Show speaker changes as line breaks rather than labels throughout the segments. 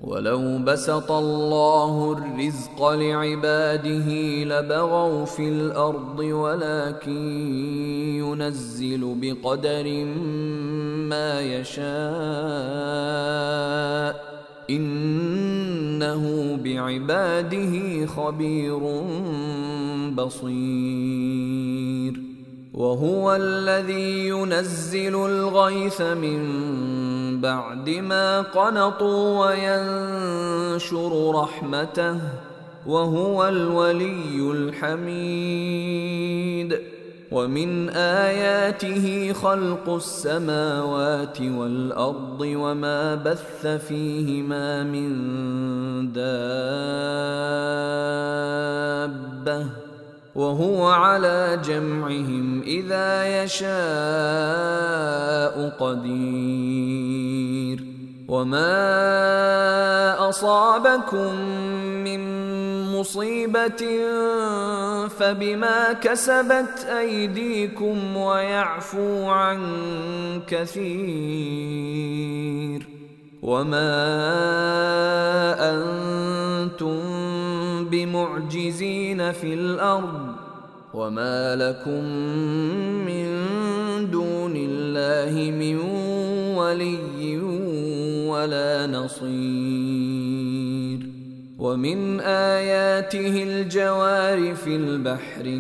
ولو بسط الله الرزق لعباده لبغوا في الأرض ولكن ينزل بقدر ما يشاء إنه بعباده خبير بصير. وهو الذي ينزل الغيث من بعد ما قنطوا وينشر رحمته وهو الولي الحميد. ومن آياته خلق السماوات والأرض وما بث فيهما من دابة وهو على جمعهم إذا يشاء قدير. وما أصابكم من مصيبة فبما كسبت أيديكم ويعفو عن كثير. وما أنتم بمعجزين في الأرض وما لكم من دون الله من ولي ولا نصير. ومن آياته الجوار في البحر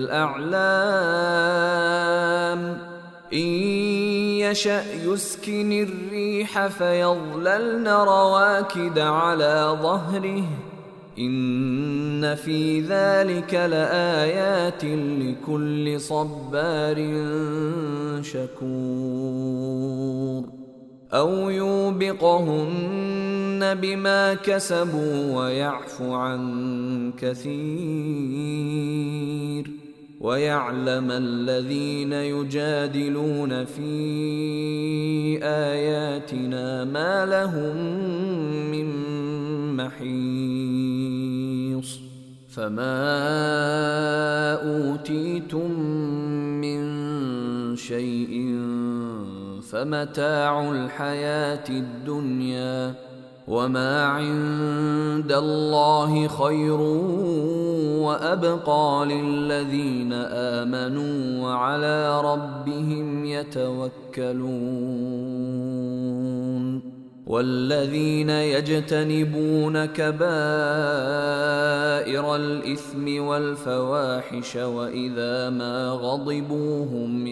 كالأعلام إن يشأ يسكن الريح فيظللن رواكد على ظهره إن في ذلك لآيات لكل صبار شكور. أو يوبقهن بما كسبوا ويعفو عن كثير. ويعلم الذين يجادلون في آياتنا ما لهم من محيص. فما أوتيتم من شيء فمتاع الحياة الدنيا وما عند الله خير وأبقى للذين آمنوا وعلى ربهم يتوكلون. والذين يجتنبون كبائر الإثم والفواحش وإذا ما غضبوا هم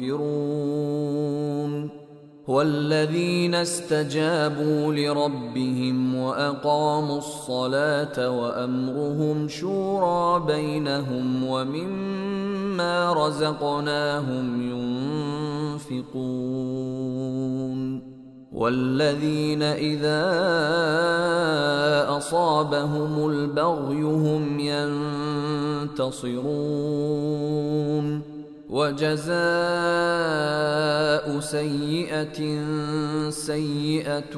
يغفرون. والذين استجابوا لربهم وأقاموا الصلاة وأمرهم شورى بينهم ومما رزقناهم ينفقون. والذين إذا أصابهم البغي هم ينتصرون. وجزاء سيئة سيئة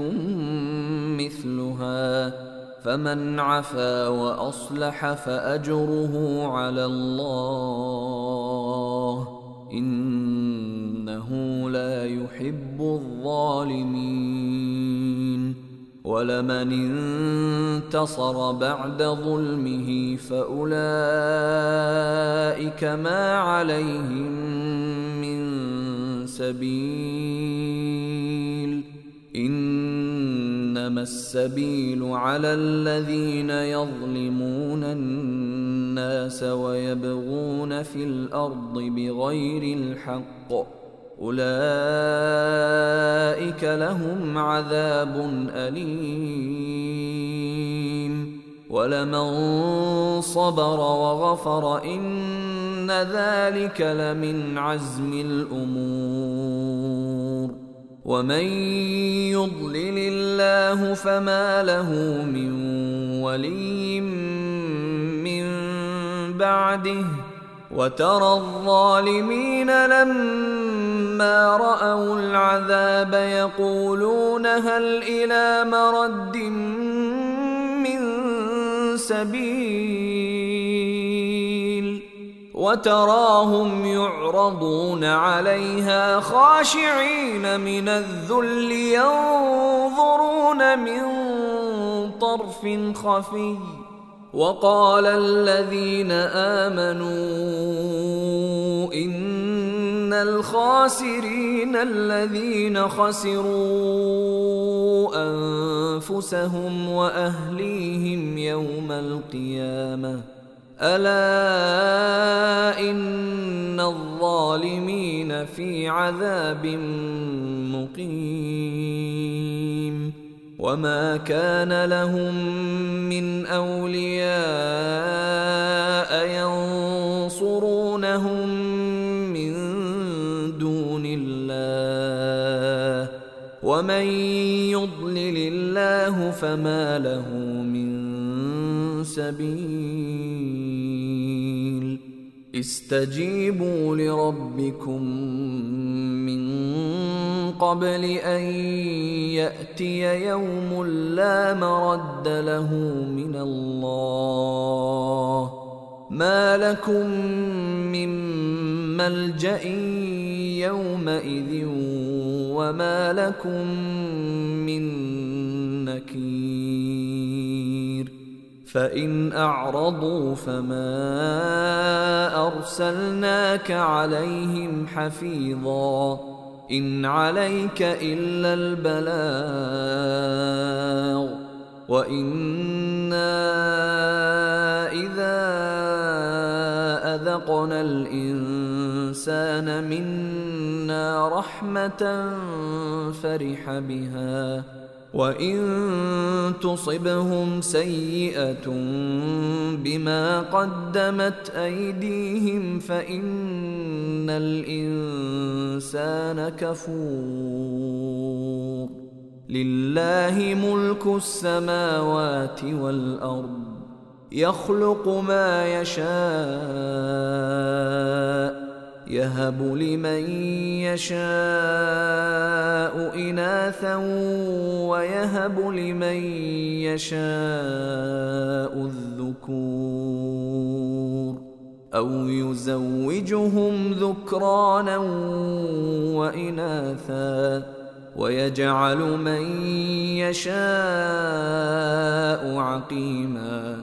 مثلها فمن عفا وأصلح فأجره على الله إنه لا يحب الظالمين. ولمن انتصر بعد ظلمه فأولئك ما عليهم من سبيل إنما السبيل على الذين يظلمون الناس ويبغون في الأرض بغير الحق أولئك لهم عذاب أليم. ولمن صبر وغفر إن ذلك لمن عزم الأمور. ومن يضلل الله فما له من ولي من بعده وترى الظالمين لما رأوا العذاب يقولون هل إلى مرد من سبيل وتراهم يعرضون عليها خاشعين من الذل ينظرون من طرف خفي. وقال الذين آمنوا إن الخاسرين الذين خسروا أنفسهم وأهليهم يوم القيامة ألا إن الظالمين في عذاب مقيم. وما كان لهم من أولياء ينصرونهم من دون الله ومن يضلل الله فما له من سبيل. استجيبوا لربكم من قبل أن يأتي يوم لا مرد له من الله ما لكم من ملجأ يومئذ وما لكم من نكير. فإن أعرضوا فما أرسلناك عليهم حفيظا إن عليك إلا البلاغ وإنا إذا أذقنا الإنسان منا رحمة فرح بها وإن تصبهم سيئة بما قدمت أيديهم فإن الإنسان كفور. لله ملك السماوات والأرض يخلق ما يشاء يهب لمن يشاء إناثا ويهب لمن يشاء الذكور أو يزوجهم ذكرانا وإناثا ويجعل من يشاء عقيما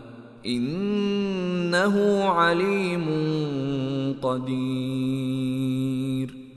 إنه عليم قدير.